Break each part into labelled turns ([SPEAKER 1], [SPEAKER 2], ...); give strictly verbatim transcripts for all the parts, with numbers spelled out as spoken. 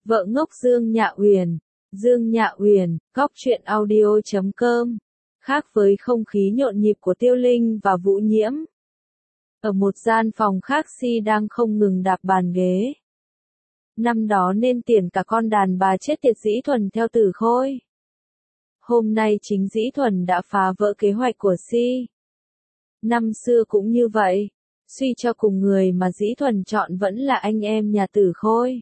[SPEAKER 1] Vợ ngốc Dương Nhạ Uyển. Dương Nhạ Uyển, góc truyện audio chấm com. Khác với không khí nhộn nhịp của Tiêu Linh và Vũ Nhiễm. Ở một gian phòng khác Si đang không ngừng đạp bàn ghế. Năm đó nên tiền cả con đàn bà chết tiệt Dĩ Thuần theo Tử Khôi. Hôm nay chính Dĩ Thuần đã phá vỡ kế hoạch của Si. Năm xưa cũng như vậy, suy cho cùng người mà Dĩ Thuần chọn vẫn là anh em nhà Tử Khôi.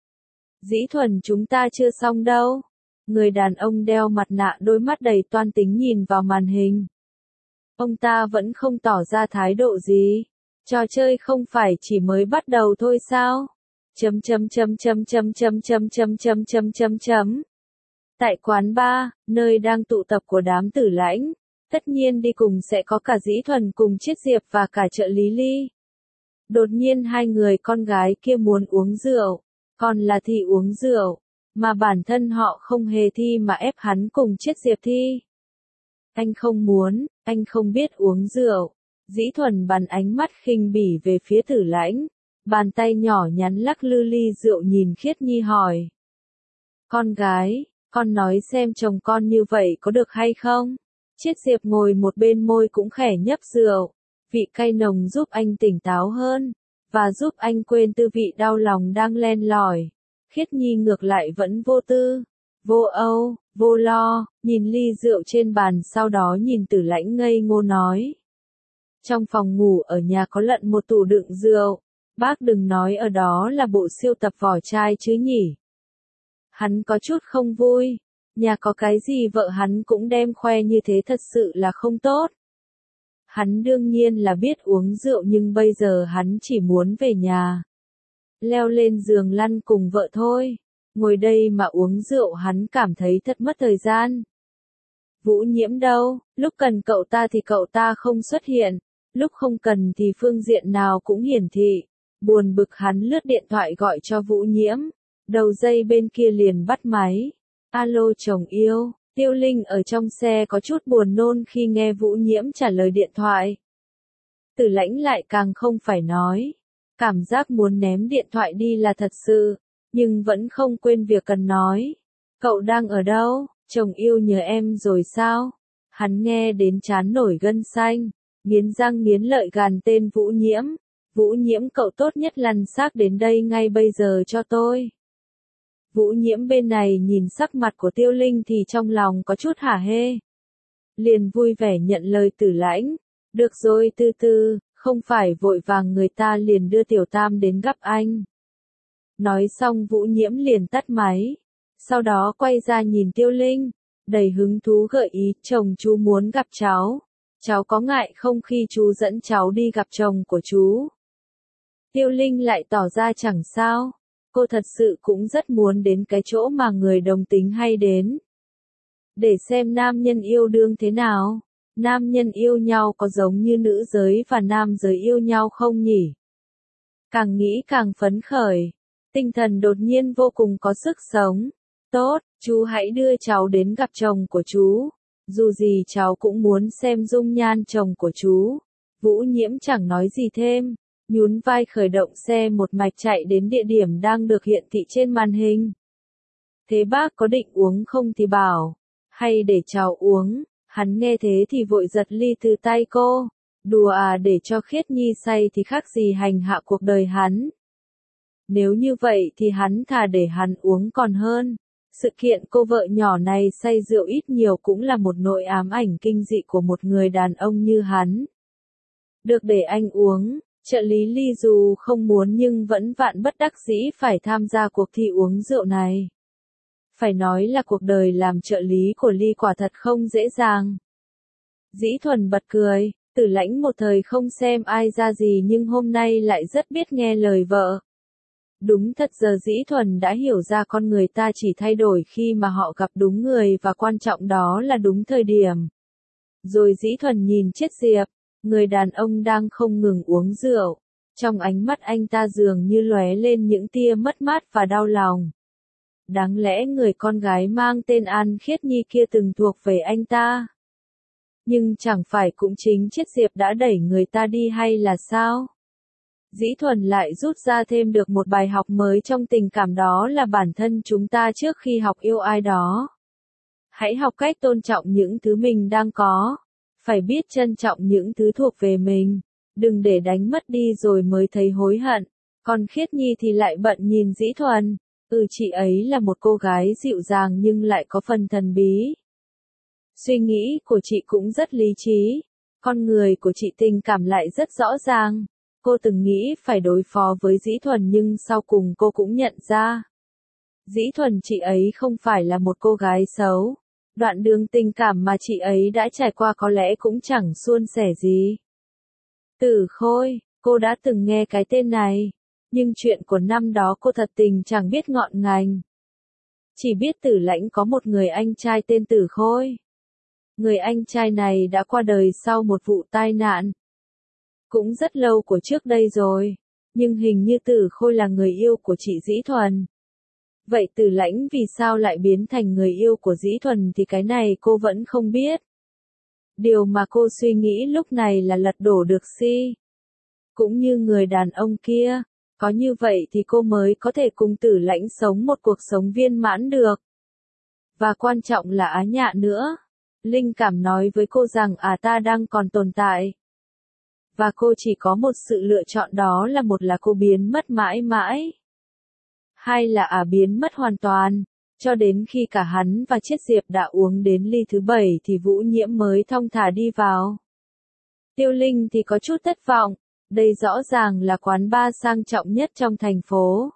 [SPEAKER 1] Dĩ Thuần, chúng ta chưa xong đâu. Người đàn ông đeo mặt nạ đôi mắt đầy toan tính nhìn vào màn hình. Ông ta vẫn không tỏ ra thái độ gì. Trò chơi không phải chỉ mới bắt đầu thôi sao? Chấm chấm chấm chấm chấm chấm chấm chấm chấm chấm chấm chấm. Tại quán bar, nơi đang tụ tập của đám Tử Lãnh, tất nhiên đi cùng sẽ có cả Dĩ Thuần cùng Chiết Diệp và cả trợ lý Ly. Đột nhiên hai người con gái kia muốn uống rượu, còn là Thi uống rượu, mà bản thân họ không hề thi mà ép hắn cùng Chiết Diệp thi. Anh không muốn, anh không biết uống rượu. Dĩ Thuần bắn ánh mắt khinh bỉ về phía Tử Lãnh, bàn tay nhỏ nhắn lắc lư ly rượu nhìn Khiết Nhi hỏi. Con gái, con nói xem chồng con như vậy có được hay không? Chiết Diệp ngồi một bên môi cũng khẽ nhấp rượu, vị cay nồng giúp anh tỉnh táo hơn, và giúp anh quên tư vị đau lòng đang len lỏi. Khiết Nhi ngược lại vẫn vô tư, vô âu, vô lo, nhìn ly rượu trên bàn sau đó nhìn Tử Lãnh ngây ngô nói. Trong phòng ngủ ở nhà có lận một tủ đựng rượu, bác đừng nói ở đó là bộ siêu tập vỏ chai chứ nhỉ. Hắn có chút không vui, nhà có cái gì vợ hắn cũng đem khoe như thế thật sự là không tốt. Hắn đương nhiên là biết uống rượu nhưng bây giờ hắn chỉ muốn về nhà. Leo lên giường lăn cùng vợ thôi, ngồi đây mà uống rượu hắn cảm thấy thật mất thời gian. Vũ Nhiễm đâu, lúc cần cậu ta thì cậu ta không xuất hiện, lúc không cần thì phương diện nào cũng hiển thị. Buồn bực hắn lướt điện thoại gọi cho Vũ Nhiễm, đầu dây bên kia liền bắt máy. Alo chồng yêu, Tiêu Linh ở trong xe có chút buồn nôn khi nghe Vũ Nhiễm trả lời điện thoại. Tử Lãnh lại càng không phải nói. Cảm giác muốn ném điện thoại đi là thật sự, nhưng vẫn không quên việc cần nói. Cậu đang ở đâu? Chồng yêu nhớ em rồi sao? Hắn nghe đến trán nổi gân xanh, nghiến răng nghiến lợi gàn tên Vũ Nhiễm. Vũ Nhiễm, cậu tốt nhất lăn xác đến đây ngay bây giờ cho tôi. Vũ Nhiễm bên này nhìn sắc mặt của Tiêu Linh thì trong lòng có chút hả hê. Liền vui vẻ nhận lời Tử Lãnh. Được rồi, từ từ, không phải vội vàng, người ta liền đưa Tiểu Tam đến gặp anh. Nói xong Vũ Nhiễm liền tắt máy. Sau đó quay ra nhìn Tiêu Linh, đầy hứng thú gợi ý, chồng chú muốn gặp cháu. Cháu có ngại không khi chú dẫn cháu đi gặp chồng của chú? Tiêu Linh lại tỏ ra chẳng sao. Cô thật sự cũng rất muốn đến cái chỗ mà người đồng tính hay đến. Để xem nam nhân yêu đương thế nào. Nam nhân yêu nhau có giống như nữ giới và nam giới yêu nhau không nhỉ? Càng nghĩ càng phấn khởi. Tinh thần đột nhiên vô cùng có sức sống. Tốt, chú hãy đưa cháu đến gặp chồng của chú. Dù gì cháu cũng muốn xem dung nhan chồng của chú. Vũ Nhiễm chẳng nói gì thêm. Nhún vai khởi động xe một mạch chạy đến địa điểm đang được hiển thị trên màn hình. Thế bác có định uống không thì bảo. Hay để cháu uống. Hắn nghe thế thì vội giật ly từ tay cô. Đùa à, để cho Khiết Nhi say thì khác gì hành hạ cuộc đời hắn. Nếu như vậy thì hắn thà để hắn uống còn hơn. Sự kiện cô vợ nhỏ này say rượu ít nhiều cũng là một nỗi ám ảnh kinh dị của một người đàn ông như hắn. Được để anh uống. Trợ lý Ly dù không muốn nhưng vẫn vạn bất đắc dĩ phải tham gia cuộc thi uống rượu này. Phải nói là cuộc đời làm trợ lý của Ly quả thật không dễ dàng. Dĩ Thuần bật cười, Tử Lãnh một thời không xem ai ra gì nhưng hôm nay lại rất biết nghe lời vợ. Đúng thật, giờ Dĩ Thuần đã hiểu ra con người ta chỉ thay đổi khi mà họ gặp đúng người và quan trọng đó là đúng thời điểm. Rồi Dĩ Thuần nhìn Chiết Diệp. Người đàn ông đang không ngừng uống rượu, trong ánh mắt anh ta dường như lóe lên những tia mất mát và đau lòng. Đáng lẽ người con gái mang tên An Khiết Nhi kia từng thuộc về anh ta. Nhưng chẳng phải cũng chính Chiết Diệp đã đẩy người ta đi hay là sao? Dĩ Thuần lại rút ra thêm được một bài học mới trong tình cảm, đó là bản thân chúng ta trước khi học yêu ai đó. Hãy học cách tôn trọng những thứ mình đang có. Phải biết trân trọng những thứ thuộc về mình. Đừng để đánh mất đi rồi mới thấy hối hận. Còn Khiết Nhi thì lại bận nhìn Dĩ Thuần. Ừ, chị ấy là một cô gái dịu dàng nhưng lại có phần thần bí. Suy nghĩ của chị cũng rất lý trí. Con người của chị tình cảm lại rất rõ ràng. Cô từng nghĩ phải đối phó với Dĩ Thuần nhưng sau cùng cô cũng nhận ra. Dĩ Thuần chị ấy không phải là một cô gái xấu. Đoạn đường tình cảm mà chị ấy đã trải qua có lẽ cũng chẳng suôn sẻ gì. Tử Khôi, cô đã từng nghe cái tên này. Nhưng chuyện của năm đó cô thật tình chẳng biết ngọn ngành. Chỉ biết Tử Lãnh có một người anh trai tên Tử Khôi. Người anh trai này đã qua đời sau một vụ tai nạn. Cũng rất lâu của trước đây rồi. Nhưng hình như Tử Khôi là người yêu của chị Dĩ Thuần. Vậy Tử Lãnh vì sao lại biến thành người yêu của Dĩ Thuần thì cái này cô vẫn không biết. Điều mà cô suy nghĩ lúc này là lật đổ được Si. Cũng như người đàn ông kia. Có như vậy thì cô mới có thể cùng Tử Lãnh sống một cuộc sống viên mãn được. Và quan trọng là Á Nhạ nữa. Linh cảm nói với cô rằng à ta đang còn tồn tại. Và cô chỉ có một sự lựa chọn, đó là một là cô biến mất mãi mãi. Hai là à biến mất hoàn toàn. Cho đến khi cả hắn và Chiết Diệp đã uống đến ly thứ bảy thì Vũ Nhiễm mới thong thả đi vào. Tiêu Linh thì có chút thất vọng. Đây rõ ràng là quán bar sang trọng nhất trong thành phố.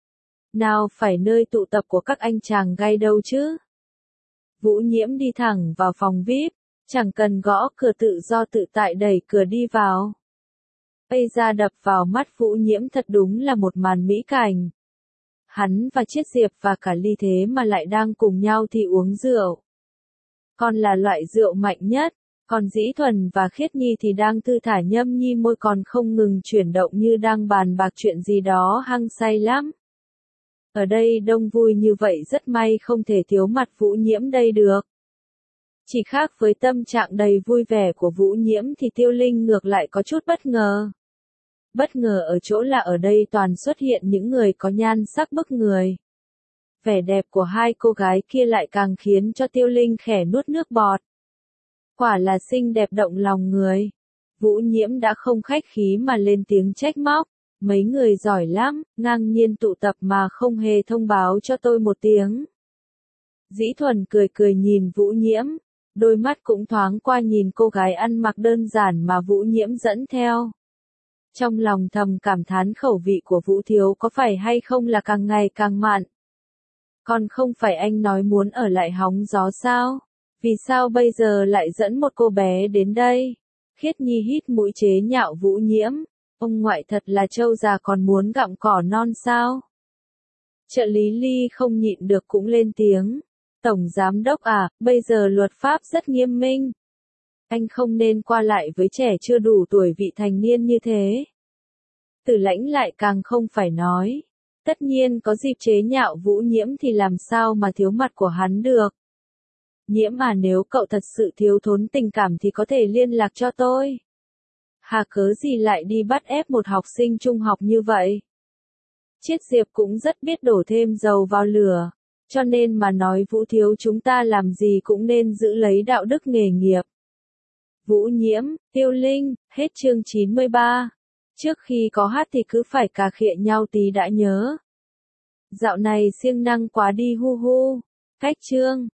[SPEAKER 1] Nào phải nơi tụ tập của các anh chàng gay đâu chứ. Vũ Nhiễm đi thẳng vào phòng vi ai pi, chẳng cần gõ cửa, tự do tự tại đẩy cửa đi vào. Bây ra đập vào mắt Vũ Nhiễm thật đúng là một màn mỹ cảnh. Hắn và Chiết Diệp và cả Ly thế mà lại đang cùng nhau thì uống rượu. Còn là loại rượu mạnh nhất. Còn Dĩ Thuần và Khiết Nhi thì đang thư thả nhâm nhi môi, còn không ngừng chuyển động như đang bàn bạc chuyện gì đó hăng say lắm. Ở đây đông vui như vậy, rất may không thể thiếu mặt Vũ Nhiễm đây được. Chỉ khác với tâm trạng đầy vui vẻ của Vũ Nhiễm thì Tiêu Linh ngược lại có chút bất ngờ. Bất ngờ ở chỗ là ở đây toàn xuất hiện những người có nhan sắc bức người. Vẻ đẹp của hai cô gái kia lại càng khiến cho Tiêu Linh khẽ nuốt nước bọt. Quả là xinh đẹp động lòng người. Vũ Nhiễm đã không khách khí mà lên tiếng trách móc. Mấy người giỏi lắm, ngang nhiên tụ tập mà không hề thông báo cho tôi một tiếng. Dĩ Thuần cười cười nhìn Vũ Nhiễm. Đôi mắt cũng thoáng qua nhìn cô gái ăn mặc đơn giản mà Vũ Nhiễm dẫn theo. Trong lòng thầm cảm thán khẩu vị của Vũ Thiếu có phải hay không là càng ngày càng mặn. Còn không phải anh nói muốn ở lại hóng gió sao? Vì sao bây giờ lại dẫn một cô bé đến đây? Khiết Nhi hít mũi chế nhạo Vũ Nhiễm. Ông ngoại thật là trâu già còn muốn gặm cỏ non sao? Trợ lý Ly không nhịn được cũng lên tiếng. Tổng giám đốc à, bây giờ luật pháp rất nghiêm minh. Anh không nên qua lại với trẻ chưa đủ tuổi vị thành niên như thế. Tử Lãnh lại càng không phải nói. Tất nhiên có dịp chế nhạo Vũ Nhiễm thì làm sao mà thiếu mặt của hắn được. Nhiễm mà nếu cậu thật sự thiếu thốn tình cảm thì có thể liên lạc cho tôi. Hà cớ gì lại đi bắt ép một học sinh trung học như vậy? Chiết Diệp cũng rất biết đổ thêm dầu vào lửa. Cho nên mà nói Vũ Thiếu chúng ta làm gì cũng nên giữ lấy đạo đức nghề nghiệp. Vũ Nhiễm, Tiêu Linh, hết chương chín mươi ba. Trước khi có hát thì cứ phải cà khịa nhau tí đã nhớ. Dạo này siêng năng quá đi hu hu. Cách chương.